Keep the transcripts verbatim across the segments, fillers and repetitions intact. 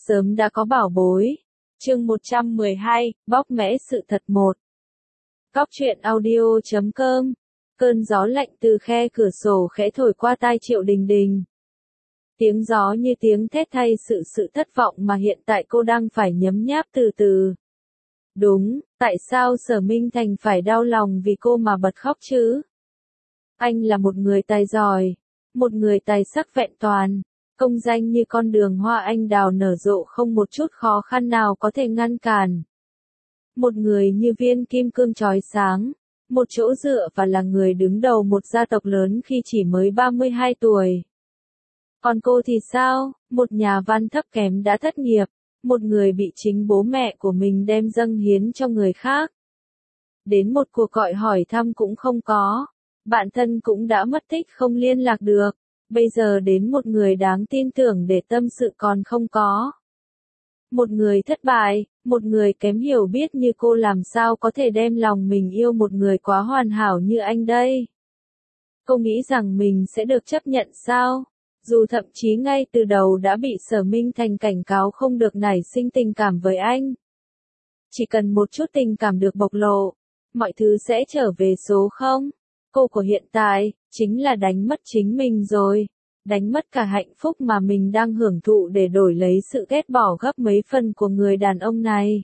Sớm đã có bảo bối. Chương một trăm mười hai, bóc mẽ sự thật một. Cóc truyện audio chấm com. Cơn gió lạnh từ khe cửa sổ khẽ thổi qua tai Triệu Đình Đình. Tiếng gió như tiếng thét thay sự sự thất vọng mà hiện tại cô đang phải nhấm nháp từ từ. Đúng, tại sao Sở Minh Thành phải đau lòng vì cô mà bật khóc chứ? Anh là một người tài giỏi, một người tài sắc vẹn toàn. Công danh như con đường hoa anh đào nở rộ không một chút khó khăn nào có thể ngăn cản. Một người như viên kim cương chói sáng, một chỗ dựa và là người đứng đầu một gia tộc lớn khi chỉ mới ba mươi hai tuổi. Còn cô thì sao, một nhà văn thấp kém đã thất nghiệp, một người bị chính bố mẹ của mình đem dâng hiến cho người khác. Đến một cuộc gọi hỏi thăm cũng không có, bạn thân cũng đã mất tích không liên lạc được. Bây giờ đến một người đáng tin tưởng để tâm sự còn không có. Một người thất bại, một người kém hiểu biết như cô làm sao có thể đem lòng mình yêu một người quá hoàn hảo như anh đây. Cô nghĩ rằng mình sẽ được chấp nhận sao? Dù thậm chí ngay từ đầu đã bị Sở Minh Thành cảnh cáo không được nảy sinh tình cảm với anh. Chỉ cần một chút tình cảm được bộc lộ, mọi thứ sẽ trở về số không. Cô của hiện tại, chính là đánh mất chính mình rồi. Đánh mất cả hạnh phúc mà mình đang hưởng thụ để đổi lấy sự ghét bỏ gấp mấy phần của người đàn ông này.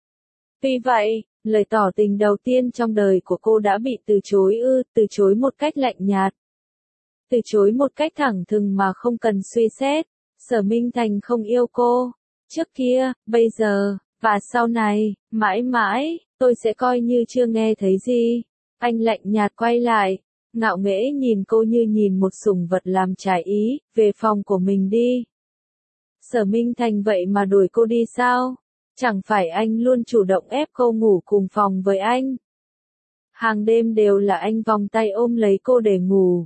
Vì vậy, lời tỏ tình đầu tiên trong đời của cô đã bị từ chối ư, từ chối một cách lạnh nhạt. Từ chối một cách thẳng thừng mà không cần suy xét. Sở Minh Thành không yêu cô. Trước kia, bây giờ, và sau này, mãi mãi, tôi sẽ coi như chưa nghe thấy gì. Anh lạnh nhạt quay lại, ngạo nghễ nhìn cô như nhìn một sủng vật làm trái ý, về phòng của mình đi. Sở Minh Thành vậy mà đuổi cô đi sao? Chẳng phải anh luôn chủ động ép cô ngủ cùng phòng với anh? Hàng đêm đều là anh vòng tay ôm lấy cô để ngủ.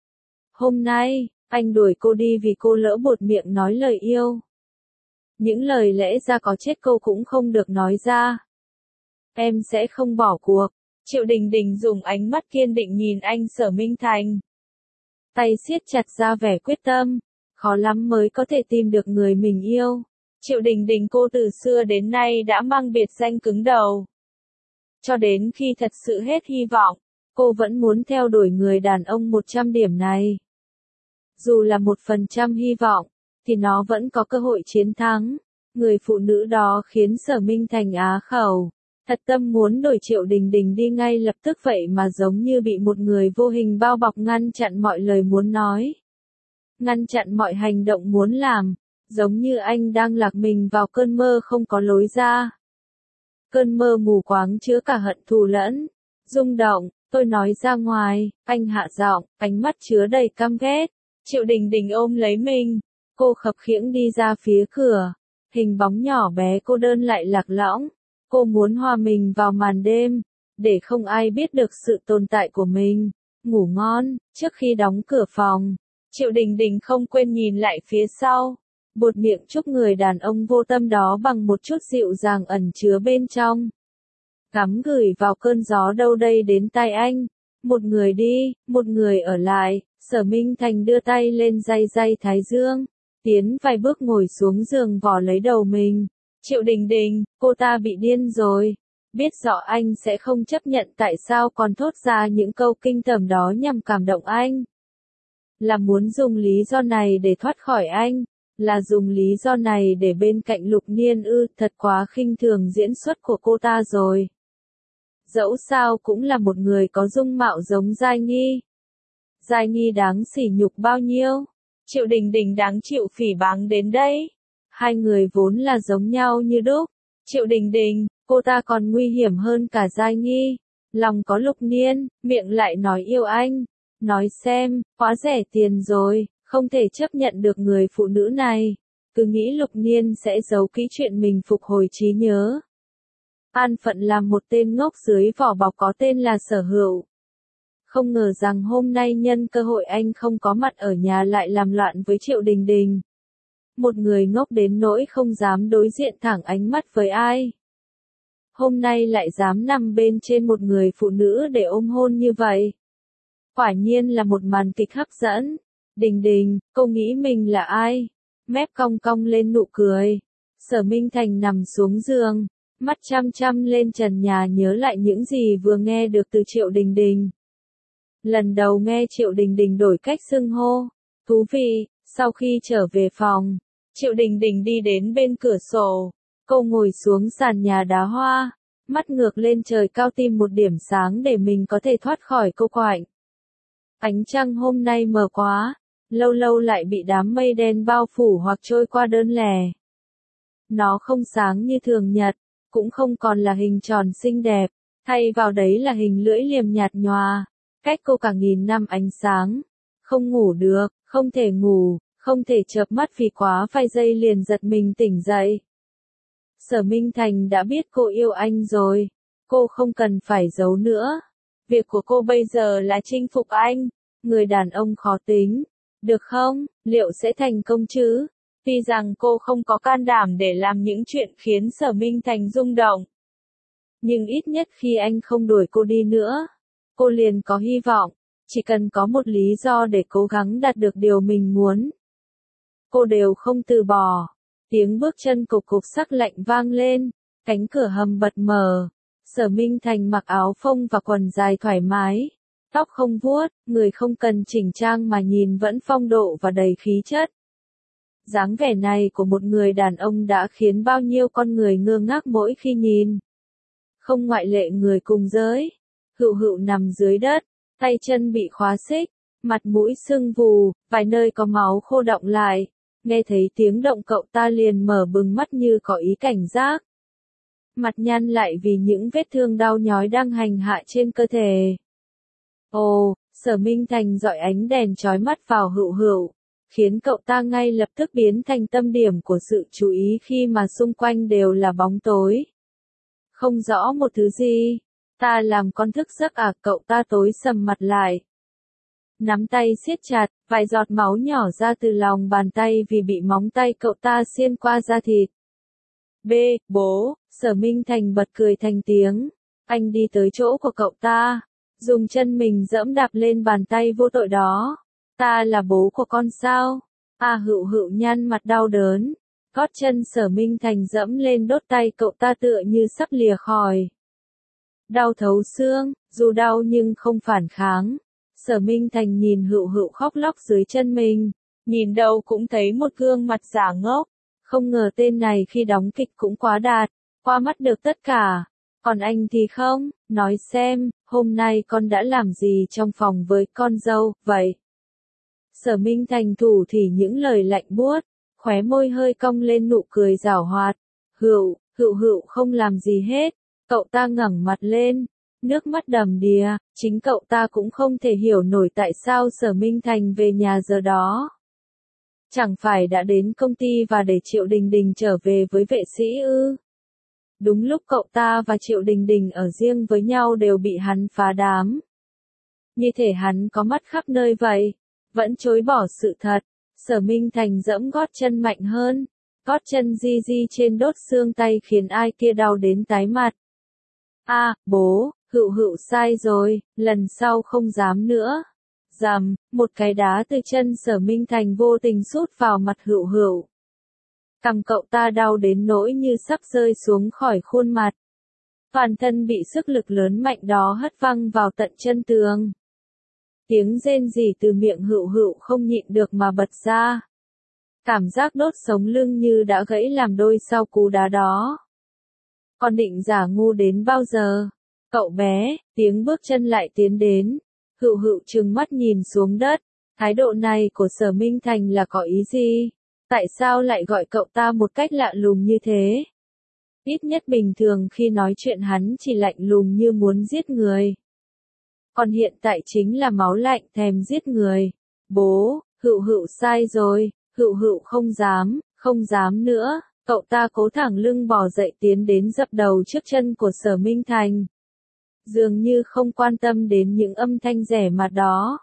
Hôm nay, anh đuổi cô đi vì cô lỡ buột miệng nói lời yêu. Những lời lẽ ra có chết cô cũng không được nói ra. Em sẽ không bỏ cuộc. Triệu Đình Đình dùng ánh mắt kiên định nhìn anh Sở Minh Thành. Tay siết chặt ra vẻ quyết tâm, khó lắm mới có thể tìm được người mình yêu. Triệu Đình Đình cô từ xưa đến nay đã mang biệt danh cứng đầu. Cho đến khi thật sự hết hy vọng, cô vẫn muốn theo đuổi người đàn ông một trăm điểm này. Dù là một phần trăm hy vọng, thì nó vẫn có cơ hội chiến thắng. Người phụ nữ đó khiến Sở Minh Thành á khẩu. Thật tâm muốn đổi Triệu Đình Đình đi ngay lập tức vậy mà giống như bị một người vô hình bao bọc ngăn chặn mọi lời muốn nói. Ngăn chặn mọi hành động muốn làm, giống như anh đang lạc mình vào cơn mơ không có lối ra. Cơn mơ mù quáng chứa cả hận thù lẫn rung động, tôi nói ra ngoài, anh hạ giọng, ánh mắt chứa đầy căm ghét. Triệu Đình Đình ôm lấy mình, cô khập khiễng đi ra phía cửa, hình bóng nhỏ bé cô đơn lại lạc lõng. Cô muốn hòa mình vào màn đêm, để không ai biết được sự tồn tại của mình. Ngủ ngon, trước khi đóng cửa phòng, Triệu Đình Đình không quên nhìn lại phía sau, buột miệng chúc người đàn ông vô tâm đó bằng một chút dịu dàng ẩn chứa bên trong. Gắm gửi vào cơn gió đâu đây đến tai anh. Một người đi, một người ở lại. Sở Minh Thành đưa tay lên day day thái dương, tiến vài bước ngồi xuống giường vò lấy đầu mình. Triệu Đình Đình, cô ta bị điên rồi. Biết rõ anh sẽ không chấp nhận tại sao còn thốt ra những câu kinh tởm đó nhằm cảm động anh. Là muốn dùng lý do này để thoát khỏi anh. Là dùng lý do này để bên cạnh Lục Niên ư, thật quá khinh thường diễn xuất của cô ta rồi. Dẫu sao cũng là một người có dung mạo giống Giai Nghi. Giai Nghi đáng sỉ nhục bao nhiêu? Triệu Đình Đình đáng chịu phỉ báng đến đây. Hai người vốn là giống nhau như đúc. Triệu Đình Đình, cô ta còn nguy hiểm hơn cả Giai Nghi. Lòng có Lục Niên, miệng lại nói yêu anh. Nói xem, quá rẻ tiền rồi, không thể chấp nhận được người phụ nữ này. Cứ nghĩ Lục Niên sẽ giấu kỹ chuyện mình phục hồi trí nhớ. An phận làm một tên ngốc dưới vỏ bọc có tên là Sở Hữu. Không ngờ rằng hôm nay nhân cơ hội anh không có mặt ở nhà lại làm loạn với Triệu Đình Đình. Một người ngốc đến nỗi không dám đối diện thẳng ánh mắt với ai. Hôm nay lại dám nằm bên trên một người phụ nữ để ôm hôn như vậy. Quả nhiên là một màn kịch hấp dẫn. Đình Đình, cô nghĩ mình là ai? Mép cong cong lên nụ cười. Sở Minh Thành nằm xuống giường, mắt chăm chăm lên trần nhà nhớ lại những gì vừa nghe được từ Triệu Đình Đình. Lần đầu nghe Triệu Đình Đình đổi cách xưng hô. Thú vị, sau khi trở về phòng, Triệu Đình Đình đi đến bên cửa sổ. Cô ngồi xuống sàn nhà đá hoa, mắt ngược lên trời cao tìm một điểm sáng để mình có thể thoát khỏi cô quạnh. Ánh trăng hôm nay mờ quá, lâu lâu lại bị đám mây đen bao phủ hoặc trôi qua đơn lẻ. Nó không sáng như thường nhật, cũng không còn là hình tròn xinh đẹp, thay vào đấy là hình lưỡi liềm nhạt nhòa, cách cô cả nghìn năm ánh sáng. Không ngủ được, không thể ngủ, không thể chợp mắt vì quá vài giây liền giật mình tỉnh dậy. Sở Minh Thành đã biết cô yêu anh rồi, cô không cần phải giấu nữa. Việc của cô bây giờ là chinh phục anh, người đàn ông khó tính. Được không, liệu sẽ thành công chứ? Tuy rằng cô không có can đảm để làm những chuyện khiến Sở Minh Thành rung động. Nhưng ít nhất khi anh không đuổi cô đi nữa, cô liền có hy vọng, chỉ cần có một lý do để cố gắng đạt được điều mình muốn. Cô đều không từ bỏ. Tiếng bước chân cục cục sắc lạnh vang lên, cánh cửa hầm bật mở. Sở Minh Thành mặc áo phông và quần dài thoải mái, tóc không vuốt, người không cần chỉnh trang mà nhìn vẫn phong độ và đầy khí chất. Dáng vẻ này của một người đàn ông đã khiến bao nhiêu con người ngơ ngác mỗi khi nhìn. Không ngoại lệ người cùng giới. Hựu Hựu nằm dưới đất, tay chân bị khóa xích, mặt mũi sưng vù, vài nơi có máu khô đọng lại. Nghe thấy tiếng động cậu ta liền mở bừng mắt như có ý cảnh giác. Mặt nhăn lại vì những vết thương đau nhói đang hành hạ trên cơ thể. Ồ, Sở Minh Thành dọi ánh đèn chói mắt vào Hựu Hựu, khiến cậu ta ngay lập tức biến thành tâm điểm của sự chú ý khi mà xung quanh đều là bóng tối. Không rõ một thứ gì, ta làm con thức giấc à? Cậu ta tối sầm mặt lại. Nắm tay siết chặt, vài giọt máu nhỏ ra từ lòng bàn tay vì bị móng tay cậu ta xiên qua da thịt. B, bố, Sở Minh Thành bật cười thành tiếng. Anh đi tới chỗ của cậu ta, dùng chân mình giẫm đạp lên bàn tay vô tội đó. Ta là bố của con sao? À, Hựu Hựu nhăn mặt đau đớn. Gót chân Sở Minh Thành giẫm lên đốt tay cậu ta tựa như sắp lìa khỏi. Đau thấu xương, dù đau nhưng không phản kháng. Sở Minh Thành nhìn Hựu Hựu khóc lóc dưới chân mình, nhìn đâu cũng thấy một gương mặt giả ngốc. Không ngờ tên này khi đóng kịch cũng quá đạt, qua mắt được tất cả. Còn anh thì không, nói xem, hôm nay con đã làm gì trong phòng với con dâu, vậy? Sở Minh Thành thủ thì những lời lạnh buốt, khóe môi hơi cong lên nụ cười giảo hoạt. Hựu, Hựu Hựu không làm gì hết, cậu ta ngẩng mặt lên, nước mắt đầm đìa, chính cậu ta cũng không thể hiểu nổi tại sao Sở Minh Thành về nhà giờ đó. Chẳng phải đã đến công ty và để Triệu Đình Đình trở về với vệ sĩ ư? Đúng lúc cậu ta và Triệu Đình Đình ở riêng với nhau đều bị hắn phá đám. Như thể hắn có mắt khắp nơi vậy, vẫn chối bỏ sự thật. Sở Minh Thành giẫm gót chân mạnh hơn, gót chân di di trên đốt xương tay khiến ai kia đau đến tái mặt. À, bố, Hựu Hựu sai rồi, lần sau không dám nữa. Rầm, một cái đá từ chân Sở Minh Thành vô tình sút vào mặt Hựu Hựu. Cằm cậu ta đau đến nỗi như sắp rơi xuống khỏi khuôn mặt. Toàn thân bị sức lực lớn mạnh đó hất văng vào tận chân tường. Tiếng rên rỉ từ miệng Hựu Hựu không nhịn được mà bật ra. Cảm giác đốt sống lưng như đã gãy làm đôi sau cú đá đó. Con định giả ngu đến bao giờ? Cậu bé, tiếng bước chân lại tiến đến. Hựu Hựu trừng mắt nhìn xuống đất. Thái độ này của Sở Minh Thành là có ý gì? Tại sao lại gọi cậu ta một cách lạ lùng như thế? Ít nhất bình thường khi nói chuyện hắn chỉ lạnh lùng như muốn giết người. Còn hiện tại chính là máu lạnh thèm giết người. Bố, Hựu Hựu sai rồi, Hựu Hựu không dám, không dám nữa. Cậu ta cố thẳng lưng bò dậy tiến đến dập đầu trước chân của Sở Minh Thành. Dường như không quan tâm đến những âm thanh rẻ mặt đó.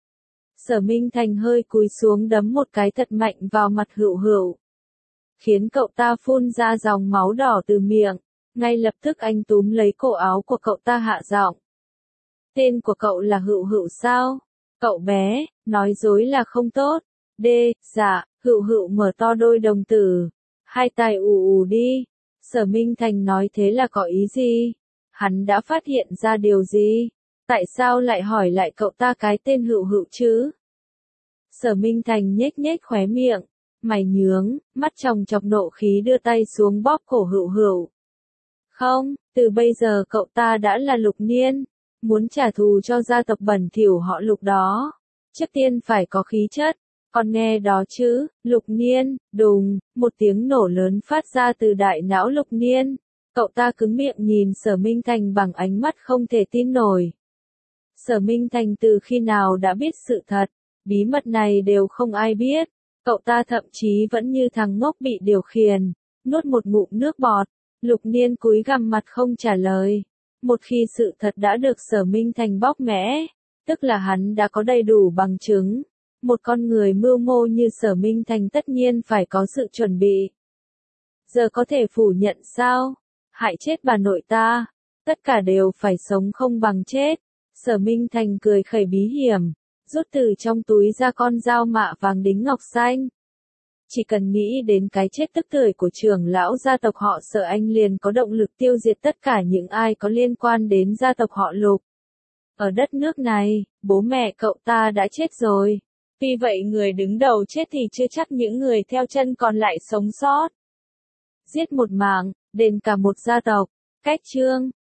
Sở Minh Thành hơi cúi xuống đấm một cái thật mạnh vào mặt Hựu Hựu, khiến cậu ta phun ra dòng máu đỏ từ miệng. Ngay lập tức anh túm lấy cổ áo của cậu ta hạ giọng. Tên của cậu là Hựu Hựu sao? Cậu bé, nói dối là không tốt. D, dạ, Hựu Hựu mở to đôi đồng tử. Hai tai ù ù đi. Sở Minh Thành nói thế là có ý gì? Hắn đã phát hiện ra điều gì? Tại sao lại hỏi lại cậu ta cái tên Hựu Hựu chứ? Sở Minh Thành nhếch nhếch khóe miệng, mày nhướng, mắt tròng chọc nộ khí đưa tay xuống bóp cổ Hựu Hựu. Không, từ bây giờ cậu ta đã là Lục Niên, muốn trả thù cho gia tộc bẩn thỉu họ Lục đó. Trước tiên phải có khí chất, còn nghe đó chứ, Lục Niên, đùng, một tiếng nổ lớn phát ra từ đại não Lục Niên. Cậu ta cứng miệng nhìn Sở Minh Thành bằng ánh mắt không thể tin nổi. Sở Minh Thành từ khi nào đã biết sự thật, bí mật này đều không ai biết. Cậu ta thậm chí vẫn như thằng ngốc bị điều khiển, nuốt một ngụm nước bọt. Lục Niên cúi gằm mặt không trả lời. Một khi sự thật đã được Sở Minh Thành bóc mẽ, tức là hắn đã có đầy đủ bằng chứng. Một con người mưu mô như Sở Minh Thành tất nhiên phải có sự chuẩn bị. Giờ có thể phủ nhận sao? Hại chết bà nội ta. Tất cả đều phải sống không bằng chết. Sở Minh Thành cười khẩy bí hiểm, rút từ trong túi ra con dao mạ vàng đính ngọc xanh. Chỉ cần nghĩ đến cái chết tức tưởi của trưởng lão gia tộc họ Sở, anh liền có động lực tiêu diệt tất cả những ai có liên quan đến gia tộc họ Lục. Ở đất nước này, bố mẹ cậu ta đã chết rồi. Vì vậy người đứng đầu chết thì chưa chắc những người theo chân còn lại sống sót. Giết một mạng, đền cả một gia tộc. Cách chương